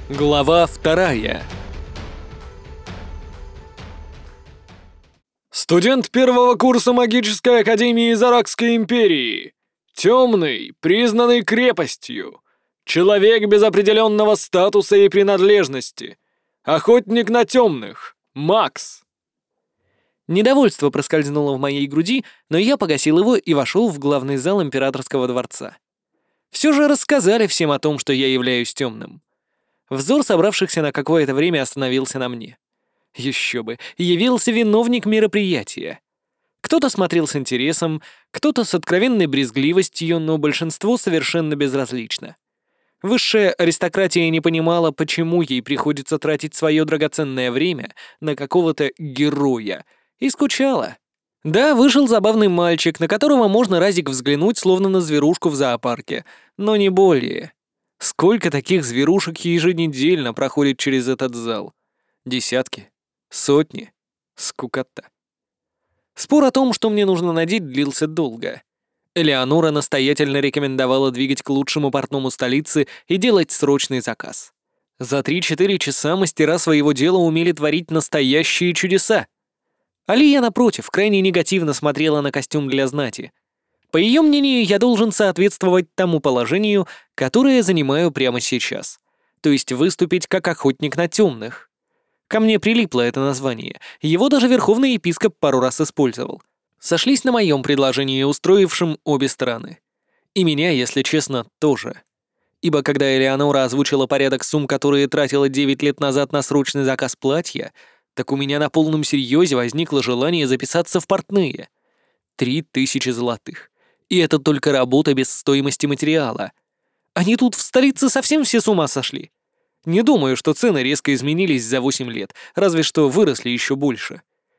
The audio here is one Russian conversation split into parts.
Глава 2. Студент первого курса магической академии Заракской империи. Темный, признанный крепостью. Человек без определенного статуса и принадлежности. Охотник на темных. Макс. Недовольство проскользнуло в моей груди, но я погасил его и вошел в главный зал императорского дворца. Все же рассказали всем о том, что я являюсь темным. Взор собравшихся на какое-то время остановился на мне. Еще бы, явился виновник мероприятия. Кто-то смотрел с интересом, кто-то с откровенной брезгливостью, но большинство совершенно безразлично. Высшая аристократия не понимала, почему ей приходится тратить свое драгоценное время на какого-то героя, и скучала. Да, вышел забавный мальчик, на которого можно разик взглянуть, словно на зверушку в зоопарке, но не более. Сколько таких зверушек еженедельно проходит через этот зал? Десятки? Сотни? Скукота. Спор о том, что мне нужно надеть, длился долго. Элеонора настоятельно рекомендовала двигать к лучшему портному столицы и делать срочный заказ. За 3-4 часа мастера своего дела умели творить настоящие чудеса. Алия, напротив, крайне негативно смотрела на костюм для знати. По ее мнению, я должен соответствовать тому положению, которое занимаю прямо сейчас. То есть выступить как охотник на темных. Ко мне прилипло это название, его даже верховный епископ пару раз использовал. Сошлись на моем предложении, устроившем обе стороны. И меня, если честно, тоже. Ибо когда Элеонора озвучила порядок сумм, которые тратила 9 лет назад на срочный заказ платья, так у меня на полном серьезе возникло желание записаться в портные. 3000 золотых. И это только работа без стоимости материала. Они тут в столице совсем все с ума сошли. Не думаю, что цены резко изменились за 8 лет, разве что выросли еще больше.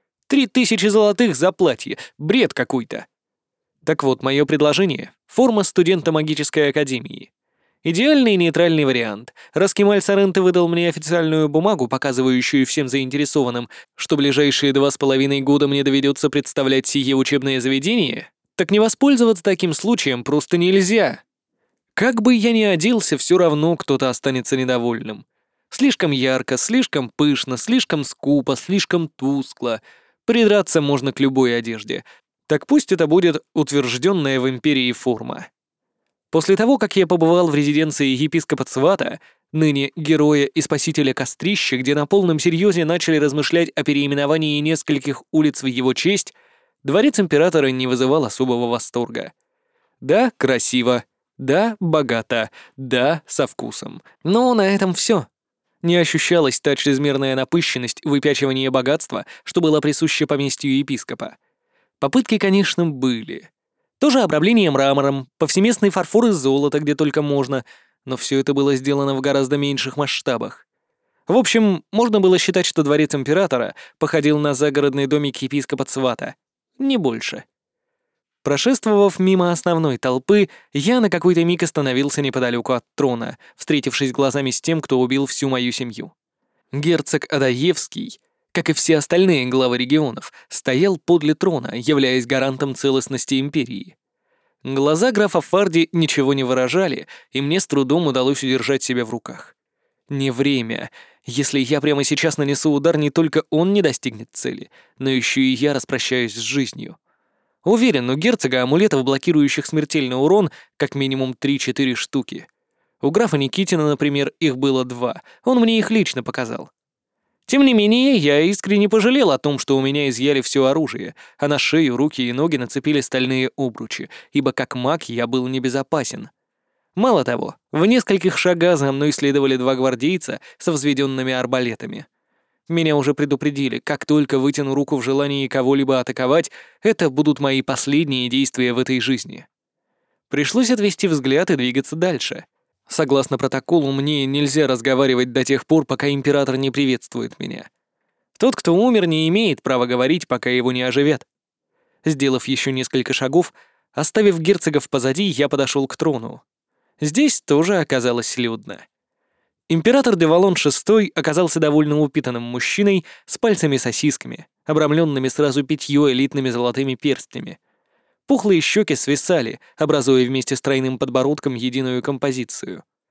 3000 золотых за платье. Бред какой-то. Так вот, мое предложение — форма студента магической академии. Идеальный нейтральный вариант. Раз Кемаль Соренто выдал мне официальную бумагу, показывающую всем заинтересованным, что ближайшие 2,5 года мне доведется представлять сие учебное заведение, так не воспользоваться таким случаем просто нельзя. Как бы я ни оделся, все равно кто-то останется недовольным. Слишком ярко, слишком пышно, слишком скупо, слишком тускло. Придраться можно к любой одежде. Так пусть это будет утвержденная в империи форма. После того, как я побывал в резиденции епископа Цвата, ныне героя и спасителя Кострища, где на полном серьезе начали размышлять о переименовании нескольких улиц в его честь, дворец императора не вызывал особого восторга. Да, красиво. Да, богато. Да, со вкусом. Но на этом все. Не ощущалась та чрезмерная напыщенность, выпячивание богатства, что было присуще поместью епископа. Попытки, конечно, были. Тоже обрабление мрамором, повсеместный фарфор из золота, где только можно, но все это было сделано в гораздо меньших масштабах. В общем, можно было считать, что дворец императора походил на загородный домик епископа Цвата. Не больше. Прошествовав мимо основной толпы, я на какой-то миг остановился неподалеку от трона, встретившись глазами с тем, кто убил всю мою семью. Герцог Адаевский, как и все остальные главы регионов, стоял подле трона, являясь гарантом целостности империи. Глаза графа Фарди ничего не выражали, и мне с трудом удалось удержать себя в руках. Не время. Если я прямо сейчас нанесу удар, не только он не достигнет цели, но еще и я распрощаюсь с жизнью. Уверен, у герцога амулетов, блокирующих смертельный урон, как минимум 3-4 штуки. У графа Никитина, например, их было 2, он мне их лично показал. Тем не менее, я искренне пожалел о том, что у меня изъяли все оружие, а на шею, руки и ноги нацепили стальные обручи, ибо как маг я был небезопасен. Мало того, в нескольких шагах за мной следовали 2 гвардейца со взведенными арбалетами. Меня уже предупредили, как только вытяну руку в желании кого-либо атаковать, это будут мои последние действия в этой жизни. Пришлось отвести взгляд и двигаться дальше. Согласно протоколу, мне нельзя разговаривать до тех пор, пока император не приветствует меня. Тот, кто умер, не имеет права говорить, пока его не оживят. Сделав еще несколько шагов, оставив герцогов позади, я подошел к трону. Здесь тоже оказалось людно. Император Девалон VI оказался довольно упитанным мужчиной с пальцами-сосисками, обрамленными сразу 5 элитными золотыми перстнями. Пухлые щеки свисали, образуя вместе с тройным подбородком единую композицию.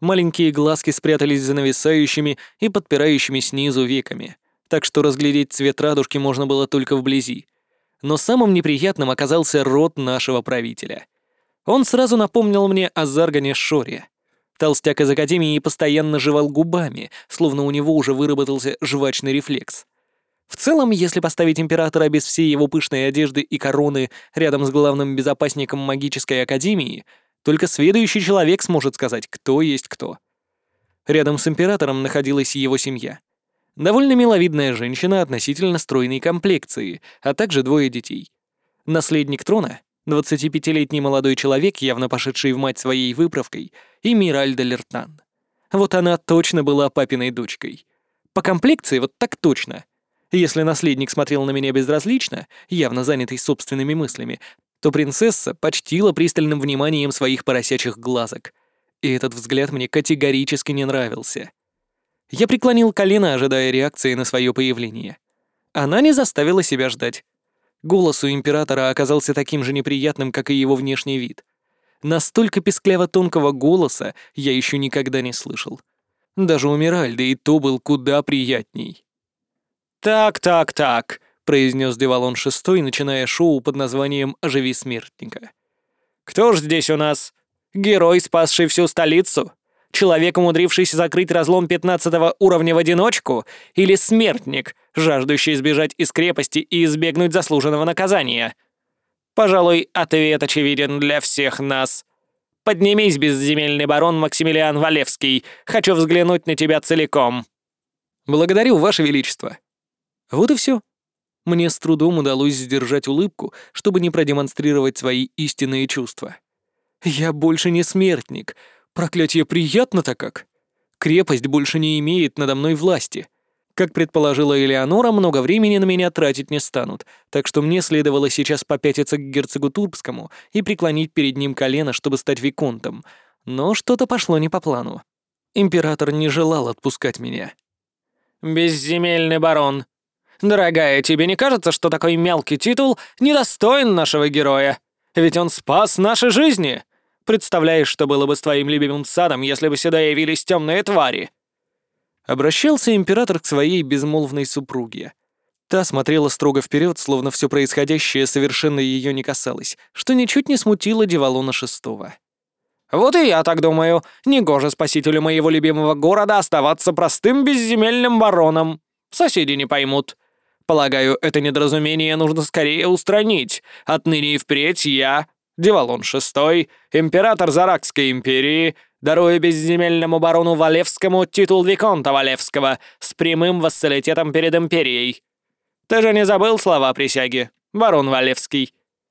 Маленькие глазки спрятались за нависающими и подпирающими снизу веками, так что разглядеть цвет радужки можно было только вблизи. Но самым неприятным оказался рот нашего правителя. Он сразу напомнил мне о Заргане Шоре. Толстяк из Академии постоянно жевал губами, словно у него уже выработался жвачный рефлекс. В целом, если поставить императора без всей его пышной одежды и короны рядом с главным безопасником магической академии, только сведущий человек сможет сказать, кто есть кто. Рядом с императором находилась его семья. Довольно миловидная женщина относительно стройной комплекции, а также двое детей. Наследник трона, 25-летний молодой человек, явно пошедший в мать своей выправкой, и Миральда Лертан. Вот она точно была папиной дочкой. По комплекции вот так точно. Если наследник смотрел на меня безразлично, явно занятый собственными мыслями, то принцесса почтила пристальным вниманием своих поросячьих глазок. И этот взгляд мне категорически не нравился. Я преклонил колено, ожидая реакции на свое появление. Она не заставила себя ждать. Голос у императора оказался таким же неприятным, как и его внешний вид. Настолько пескляво-тонкого голоса я еще никогда не слышал. Даже у Миральды и то был куда приятней. «Так», — произнес Девалон VI, начиная шоу под названием «Оживи смертника». «Кто ж здесь у нас? Герой, спасший всю столицу? Человек, умудрившийся закрыть разлом 15 уровня в одиночку? Или смертник, жаждущий сбежать из крепости и избегнуть заслуженного наказания? Пожалуй, ответ очевиден для всех нас. Поднимись, безземельный барон Максимилиан Валевский. Хочу взглянуть на тебя целиком». «Благодарю, Ваше Величество». Вот и все. Мне с трудом удалось сдержать улыбку, чтобы не продемонстрировать свои истинные чувства. Я больше не смертник. Проклятье, приятно-то как. Крепость больше не имеет надо мной власти. Как предположила Элеонора, много времени на меня тратить не станут, так что мне следовало сейчас попятиться к герцогу Турбскому и преклонить перед ним колено, чтобы стать виконтом. Но что-то пошло не по плану. Император не желал отпускать меня. «Безземельный барон. Дорогая, тебе не кажется, что такой мелкий титул недостоин нашего героя? Ведь он спас наши жизни. Представляешь, что было бы с твоим любимым садом, если бы сюда явились темные твари?» Обращался император к своей безмолвной супруге. Та смотрела строго вперед, словно все происходящее совершенно ее не касалось, что ничуть не смутило Девалона VI. «Вот и я так думаю. Негоже спасителю моего любимого города оставаться простым безземельным бароном. Соседи не поймут. Полагаю, это недоразумение нужно скорее устранить. Отныне и впредь я, Девалон VI, император Заракской империи, дарую безземельному барону Валевскому титул Виконта Валевского с прямым вассалитетом перед империей. Ты же не забыл слова присяги, барон Валевский?»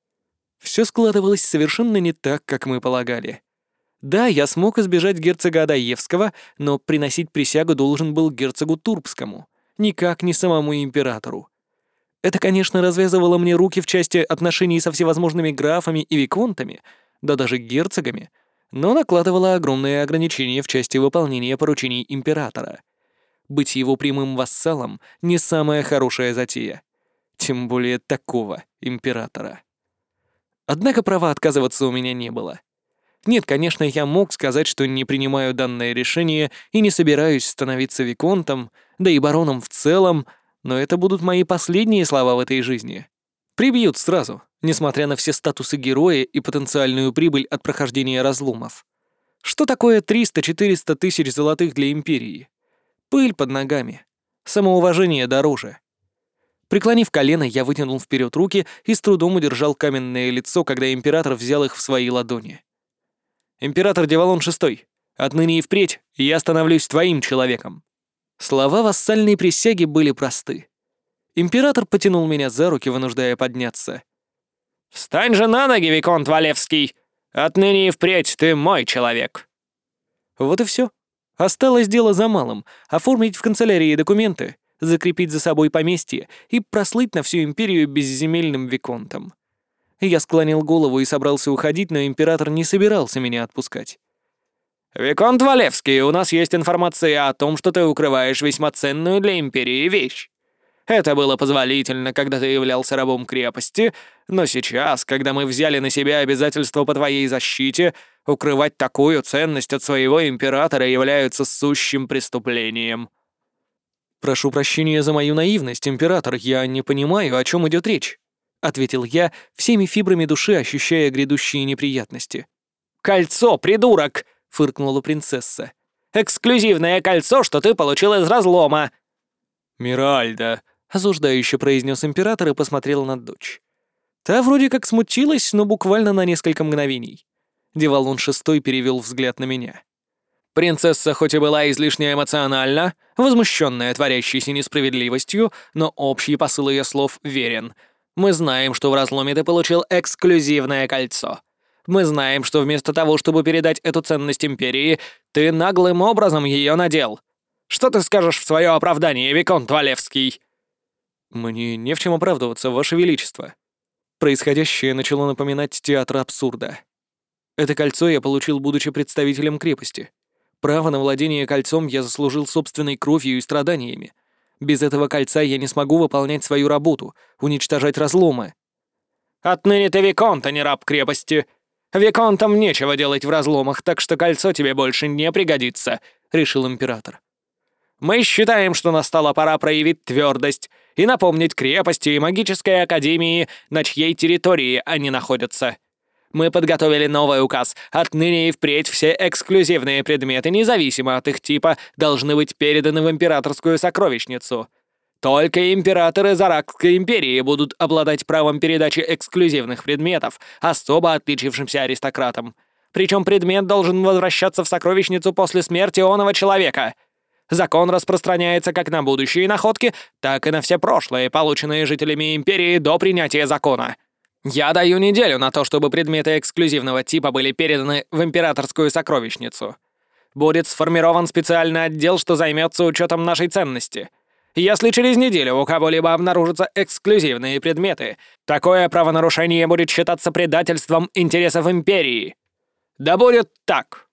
Все складывалось совершенно не так, как мы полагали. Да, я смог избежать герцога Адаевского, но приносить присягу должен был герцогу Турбскому, никак не самому императору. Это, конечно, развязывало мне руки в части отношений со всевозможными графами и виконтами, да даже герцогами, но накладывало огромные ограничения в части выполнения поручений императора. Быть его прямым вассалом — не самая хорошая затея. Тем более такого императора. Однако права отказываться у меня не было. Нет, конечно, я мог сказать, что не принимаю данное решение и не собираюсь становиться виконтом, да и бароном в целом, но это будут мои последние слова в этой жизни. Прибьют сразу, несмотря на все статусы героя и потенциальную прибыль от прохождения разломов. Что такое 300-400 тысяч золотых для империи? Пыль под ногами. Самоуважение дороже. Преклонив колено, я вытянул вперед руки и с трудом удержал каменное лицо, когда император взял их в свои ладони. «Император Девалон VI, отныне и впредь я становлюсь твоим человеком». Слова вассальной присяги были просты. Император потянул меня за руки, вынуждая подняться. «Встань же на ноги, виконт Валевский! Отныне и впредь ты мой человек!» Вот и все. Осталось дело за малым — оформить в канцелярии документы, закрепить за собой поместье и прослыть на всю империю безземельным виконтом. Я склонил голову и собрался уходить, но император не собирался меня отпускать. «Виконт Валевский, у нас есть информация о том, что ты укрываешь весьма ценную для империи вещь. Это было позволительно, когда ты являлся рабом крепости, но сейчас, когда мы взяли на себя обязательства по твоей защите, Укрывать такую ценность от своего императора является сущим преступлением». «Прошу прощения за мою наивность, император, я не понимаю, о чем идет речь», — ответил я, всеми фибрами души ощущая грядущие неприятности. «Кольцо, придурок!» — фыркнула принцесса. «Эксклюзивное кольцо, что ты получил из разлома!» «Миральда», — осуждающе произнес император и посмотрел на дочь. Та вроде как смутилась, но буквально на несколько мгновений. Девалон VI перевел взгляд на меня. Принцесса хоть и была излишне эмоциональна, возмущенная творящейся несправедливостью, но общий посыл ее слов верен. Мы знаем, что в разломе ты получил эксклюзивное кольцо. Мы знаем, что вместо того, чтобы передать эту ценность империи, ты наглым образом ее надел. Что ты скажешь в свое оправдание, Виконт Валевский?» «Мне не в чем оправдываться, Ваше Величество». Происходящее начало напоминать театр абсурда. Это кольцо я получил, будучи представителем крепости. Право на владение кольцом я заслужил собственной кровью и страданиями. Без этого кольца я не смогу выполнять свою работу, уничтожать разломы. «Отныне ты Виконт, а не раб крепости. Виконтам нечего делать в разломах, так что кольцо тебе больше не пригодится», — решил император. «Мы считаем, что настала пора проявить твердость и напомнить крепости и магической академии, на чьей территории они находятся. Мы подготовили новый указ. Отныне и впредь все эксклюзивные предметы, независимо от их типа, должны быть переданы в императорскую сокровищницу. Только императоры Заракской империи будут обладать правом передачи эксклюзивных предметов особо отличившимся аристократам. Причем предмет должен возвращаться в сокровищницу после смерти оного человека. Закон распространяется как на будущие находки, так и на все прошлые, полученные жителями империи до принятия закона. Я даю неделю на то, чтобы предметы эксклюзивного типа были переданы в императорскую сокровищницу. Будет сформирован специальный отдел, что займется учетом нашей ценности. Если через неделю у кого-либо обнаружатся эксклюзивные предметы, такое правонарушение будет считаться предательством интересов империи. Да будет так!»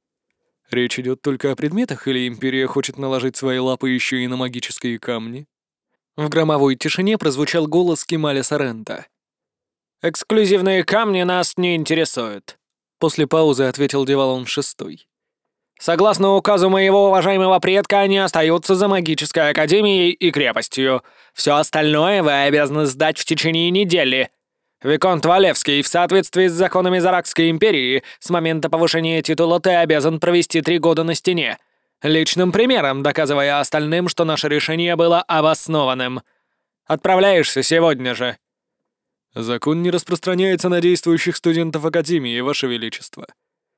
Речь идет только о предметах, или империя хочет наложить свои лапы еще и на магические камни? В громовой тишине прозвучал голос Кемаля Сорента. «Эксклюзивные камни нас не интересуют», — после паузы ответил Девалон VI. «Согласно указу моего уважаемого предка, они остаются за магической академией и крепостью. Все остальное вы обязаны сдать в течение недели. Виконт Валевский, в соответствии с законами Заракской империи, с момента повышения титула ты обязан провести 3 года на стене, личным примером доказывая остальным, что наше решение было обоснованным. Отправляешься сегодня же». «Закон не распространяется на действующих студентов Академии, Ваше Величество».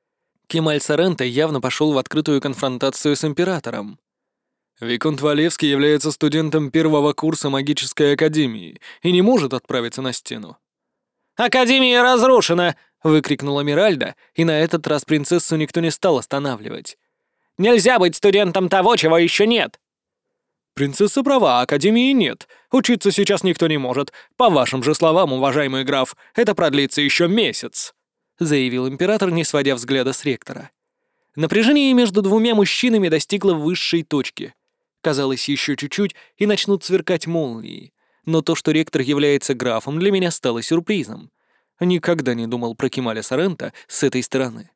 Кемаль Сорента явно пошел в открытую конфронтацию с императором. «Виконт Валевский является студентом 1-го курса магической академии и не может отправиться на стену». «Академия разрушена!» — выкрикнула Миральда, и на этот раз принцессу никто не стал останавливать. «Нельзя быть студентом того, чего еще нет!» «Принцесса права, академии нет. Учиться сейчас никто не может. По вашим же словам, уважаемый граф, это продлится еще месяц», — заявил император, не сводя взгляда с ректора. Напряжение между двумя мужчинами достигло высшей точки. Казалось, еще чуть-чуть, и начнут сверкать молнии. Но то, что ректор является графом, для меня стало сюрпризом. Никогда не думал про Кемаля Сорента с этой стороны.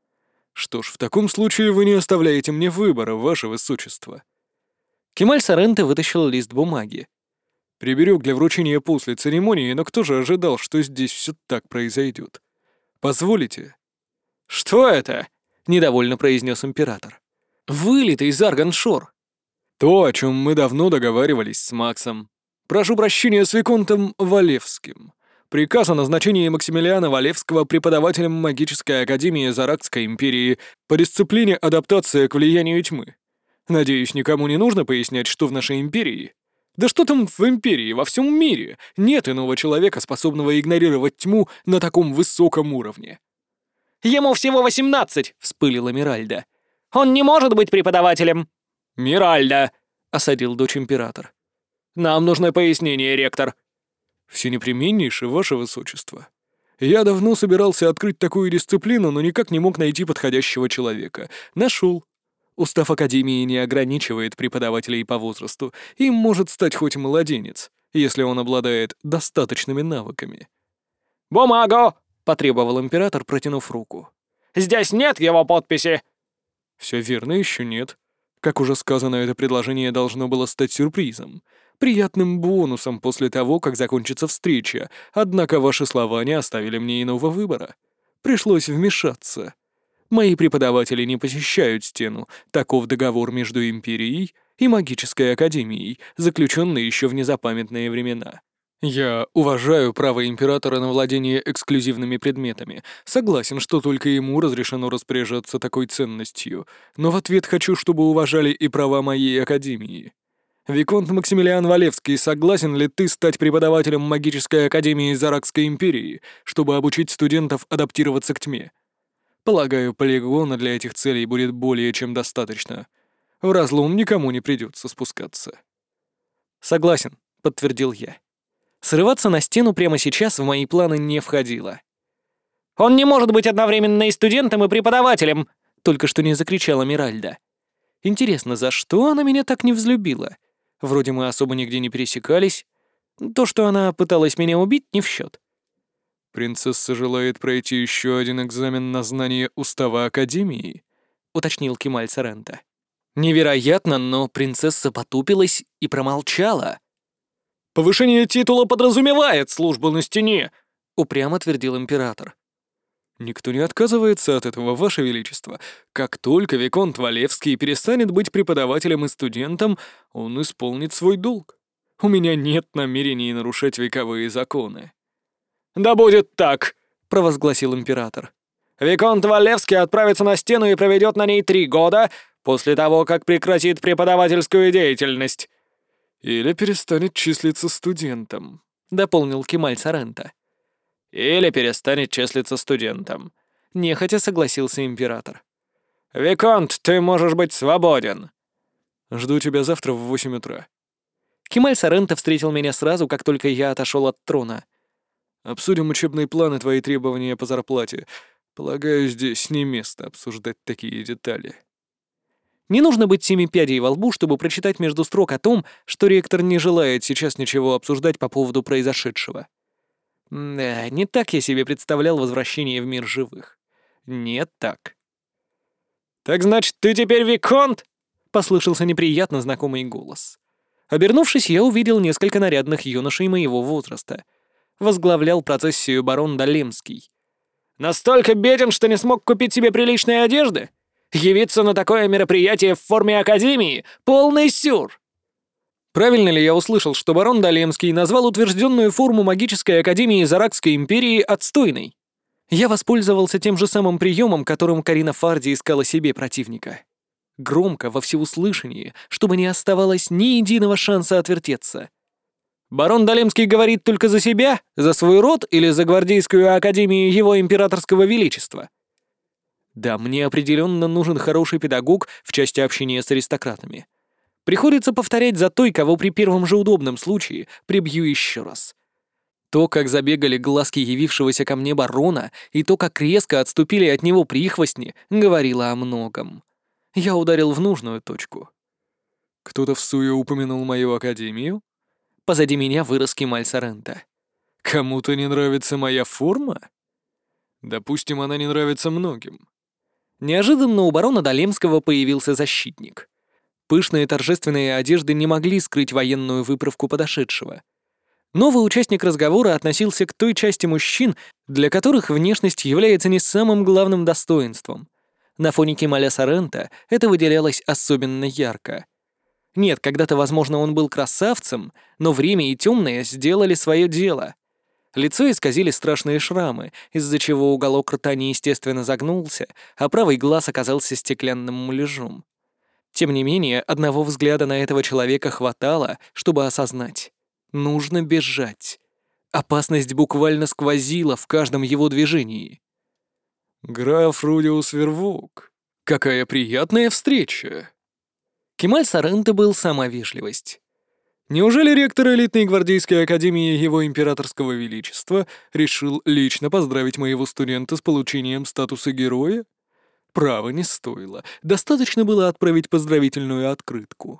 «Что ж, в таком случае вы не оставляете мне выбора, Ваше Высочество». Кемаль Сорента вытащил лист бумаги. «Приберег для вручения после церемонии, но кто же ожидал, что здесь все так произойдет? Позволите?» «Что это?» — недовольно произнес император. «Вылитый из Арганшор». «То, о чем мы давно договаривались с Максом. Прошу прощения, с Виконтом Валевским. Приказ о назначении Максимилиана Валевского преподавателем магической академии Заракской империи по дисциплине адаптация к влиянию тьмы. Надеюсь, никому не нужно пояснять, что в нашей империи... Да что там в империи, во всем мире нет иного человека, способного игнорировать тьму на таком высоком уровне». «Ему всего 18!» — вспылила Миральда. «Он не может быть преподавателем!» «Миральда!» — осадил дочь император. «Нам нужно пояснение, ректор». «Всенепременнейше, Ваше Высочество. Я давно собирался открыть такую дисциплину, но никак не мог найти подходящего человека. Нашел. Устав Академии не ограничивает преподавателей по возрасту. Им может стать хоть младенец, если он обладает достаточными навыками». «Бумагу!» — потребовал император, протянув руку. Здесь нет его подписи!» Все верно, еще нет. Как уже сказано, это предложение должно было стать сюрпризом, приятным бонусом после того, как закончится встреча, однако ваши слова не оставили мне иного выбора. Пришлось вмешаться. Мои преподаватели не посещают стену, таков договор между Империей и Магической Академией, заключенный еще в незапамятные времена. Я уважаю право Императора на владение эксклюзивными предметами, согласен, что только ему разрешено распоряжаться такой ценностью, но в ответ хочу, чтобы уважали и права моей Академии. Виконт Максимилиан Валевский, согласен ли ты стать преподавателем Магической Академии Заракской Империи, чтобы обучить студентов адаптироваться к тьме? Полагаю, полигона для этих целей будет более чем достаточно. В разлом никому не придется спускаться. «Согласен», — подтвердил я. Срываться на стену прямо сейчас в мои планы не входило. «Он не может быть одновременно и студентом, и преподавателем!» — только что не закричала Миральда. Интересно, за что она меня так не взлюбила? Вроде мы особо нигде не пересекались. То, что она пыталась меня убить, не в счет. «Принцесса желает пройти еще один экзамен на знание устава Академии», — уточнил Кемаль Соренто. Невероятно, но принцесса потупилась и промолчала. «Повышение титула подразумевает службу на стене», — упрямо твердил император. «Никто не отказывается от этого, Ваше Величество. Как только Виконт Валевский перестанет быть преподавателем и студентом, он исполнит свой долг. У меня нет намерений нарушать вековые законы». «Да будет так», — провозгласил император. «Виконт Валевский отправится на стену и проведет на ней 3 года после того, как прекратит преподавательскую деятельность». «Или перестанет числиться студентом», — дополнил Кемаль Соренто. «Или перестанет числиться студентом», — нехотя согласился император. «Виконт, ты можешь быть свободен». «Жду тебя завтра в 8 утра». Кемаль Соренто встретил меня сразу, как только я отошел от трона. «Обсудим учебные планы, твои требования по зарплате. Полагаю, здесь не место обсуждать такие детали». Не нужно быть 7 пядей во лбу, чтобы прочитать между строк о том, что ректор не желает сейчас ничего обсуждать по поводу произошедшего. Да, не так я себе представлял возвращение в мир живых. Не так. «Так значит, ты теперь виконт?» — послышался неприятно знакомый голос. Обернувшись, я увидел несколько нарядных юношей моего возраста. Возглавлял процессию барон Далемский. «Настолько беден, что не смог купить себе приличной одежды? Явиться на такое мероприятие в форме академии — полный сюр!» Правильно ли я услышал, что барон Далемский назвал утвержденную форму магической академии Заракской империи отстойной? Я воспользовался тем же самым приемом, которым Карина Фарди искала себе противника. Громко, во всеуслышание, чтобы не оставалось ни единого шанса отвертеться. Барон Далемский говорит только за себя, за свой род или за гвардейскую академию его императорского величества? Да, мне определенно нужен хороший педагог в части общения с аристократами. Приходится повторять за той, кого при первом же удобном случае прибью еще раз. То, как забегали глазки явившегося ко мне барона, и то, как резко отступили от него прихвостни, говорило о многом. Я ударил в нужную точку. «Кто-то в суе упомянул мою академию?» Позади меня вырос Кемаль Соренто. «Кому-то не нравится моя форма?» «Допустим, она не нравится многим». Неожиданно у барона Далемского появился защитник. Пышные торжественные одежды не могли скрыть военную выправку подошедшего. Новый участник разговора относился к той части мужчин, для которых внешность является не самым главным достоинством. На фоне Кемаля Соренто это выделялось особенно ярко. Нет, когда-то, возможно, он был красавцем, но время и темное сделали свое дело. Лицо исказили страшные шрамы, из-за чего уголок рта неестественно загнулся, а правый глаз оказался стеклянным муляжом. Тем не менее, одного взгляда на этого человека хватало, чтобы осознать. Нужно бежать. Опасность буквально сквозила в каждом его движении. «Граф Рудиус Вервук, какая приятная встреча!» Кемаль Соренто был сама вежливость. «Неужели ректор элитной гвардейской академии Его Императорского Величества решил лично поздравить моего студента с получением статуса героя? Право не стоило, достаточно было отправить поздравительную открытку».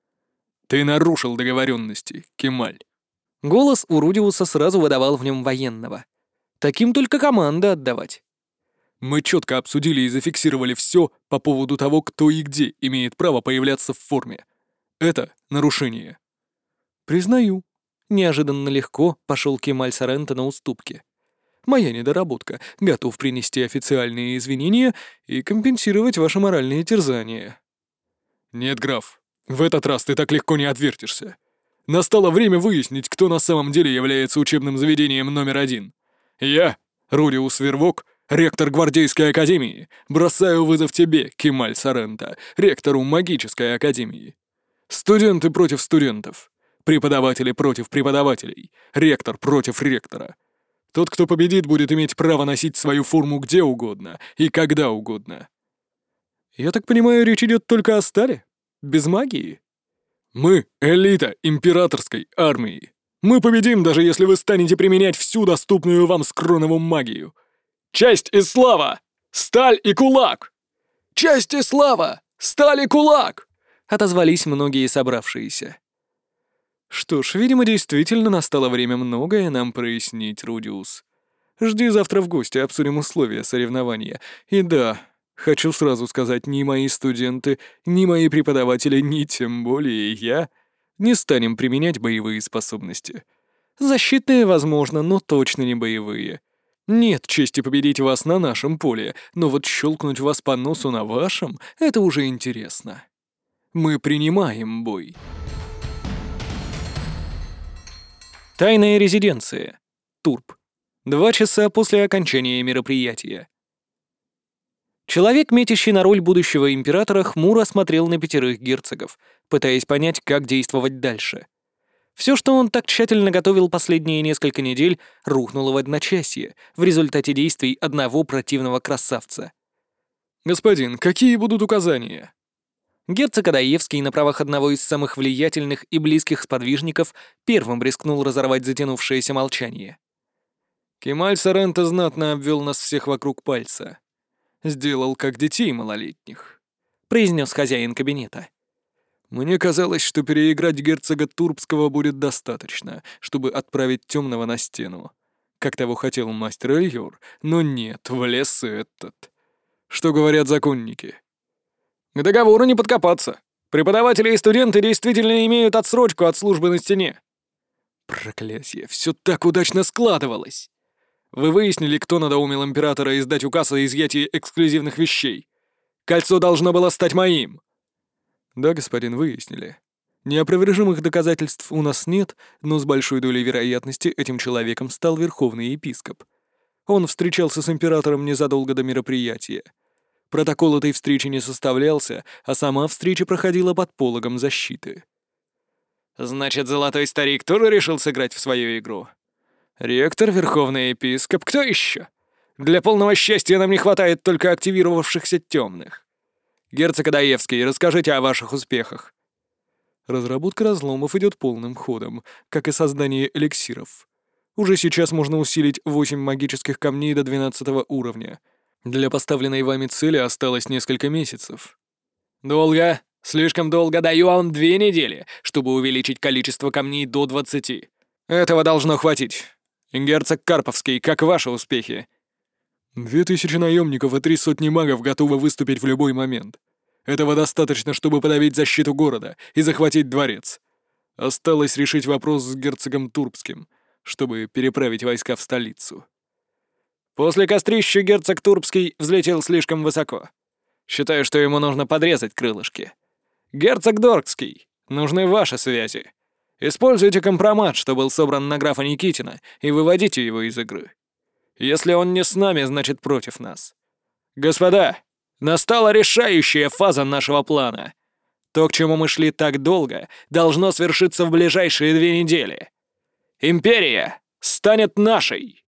«Ты нарушил договоренности, Кемаль». Голос у Рудиуса сразу выдавал в нем военного. Таким только команды отдавать. Мы четко обсудили и зафиксировали все по поводу того, кто и где имеет право появляться в форме. Это нарушение. Признаю. Неожиданно легко пошел Кемаль Соренто на уступки. Моя недоработка. Готов принести официальные извинения и компенсировать ваши моральные терзания. Нет, граф, в этот раз ты так легко не отвертишься. Настало время выяснить, кто на самом деле является учебным заведением номер 1. Я, Рудиус Вервок, ректор Гвардейской академии, бросаю вызов тебе, Кемаль Соренто, ректору магической академии. Студенты против студентов, преподаватели против преподавателей, ректор против ректора. Тот, кто победит, будет иметь право носить свою форму где угодно и когда угодно. Я так понимаю, речь идет только о стали? Без магии? Мы — элита императорской армии. Мы победим, даже если вы станете применять всю доступную вам Скронову магию. Честь и слава! Сталь и кулак! Честь и слава! Сталь и кулак! Отозвались многие собравшиеся. Что ж, видимо, действительно настало время многое нам прояснить, Рудиус. Жди завтра в гости, обсудим условия соревнования. И да, хочу сразу сказать, ни мои студенты, ни мои преподаватели, ни тем более я не станем применять боевые способности. Защитные, возможно, но точно не боевые. Нет чести победить вас на нашем поле, но вот щелкнуть вас по носу на вашем — это уже интересно. Мы принимаем бой. Тайная резиденция. Турб. 2 часа после окончания мероприятия. Человек, метящий на роль будущего императора, хмуро смотрел на 5 герцогов, пытаясь понять, как действовать дальше. Все, что он так тщательно готовил последние несколько недель, рухнуло в одночасье в результате действий одного противного красавца. «Господин, какие будут указания?» Герцог Адаевский на правах одного из самых влиятельных и близких сподвижников первым рискнул разорвать затянувшееся молчание. Кемаль Соренто знатно обвел нас всех вокруг пальца. Сделал как детей малолетних, произнес хозяин кабинета. Мне казалось, что переиграть герцога Турбского будет достаточно, чтобы отправить темного на стену, как того хотел мастер Эльюр, но нет, влез этот. Что говорят законники? К договору не подкопаться. Преподаватели и студенты действительно имеют отсрочку от службы на стене. Проклятье, все так удачно складывалось. Вы выяснили, кто надоумил императора издать указ о изъятии эксклюзивных вещей? Кольцо должно было стать моим. Да, господин, выяснили. Неопровержимых доказательств у нас нет, но с большой долей вероятности этим человеком стал верховный епископ. Он встречался с императором незадолго до мероприятия. Протокол этой встречи не составлялся, а сама встреча проходила под пологом защиты. Значит, золотой старик тоже решил сыграть в свою игру? Ректор, верховный епископ, кто еще? Для полного счастья нам не хватает только активировавшихся темных. Герцог Адаевский, расскажите о ваших успехах. Разработка разломов идет полным ходом, как и создание эликсиров. Уже сейчас можно усилить 8 магических камней до 12 уровня. Для поставленной вами цели осталось несколько месяцев. Долго? Слишком долго. Даю вам 2 недели, чтобы увеличить количество камней до 20. Этого должно хватить. Герцог Карповский, как ваши успехи? 2000 наемников и 300 магов готовы выступить в любой момент. Этого достаточно, чтобы подавить защиту города и захватить дворец. Осталось решить вопрос с герцогом Турбским, чтобы переправить войска в столицу. После кострища герцог Турбский взлетел слишком высоко. Считаю, что ему нужно подрезать крылышки. Герцог Доркский, нужны ваши связи. Используйте компромат, что был собран на графа Никитина, и выводите его из игры. Если он не с нами, значит против нас. Господа, настала решающая фаза нашего плана. То, к чему мы шли так долго, должно свершиться в ближайшие 2 недели. Империя станет нашей!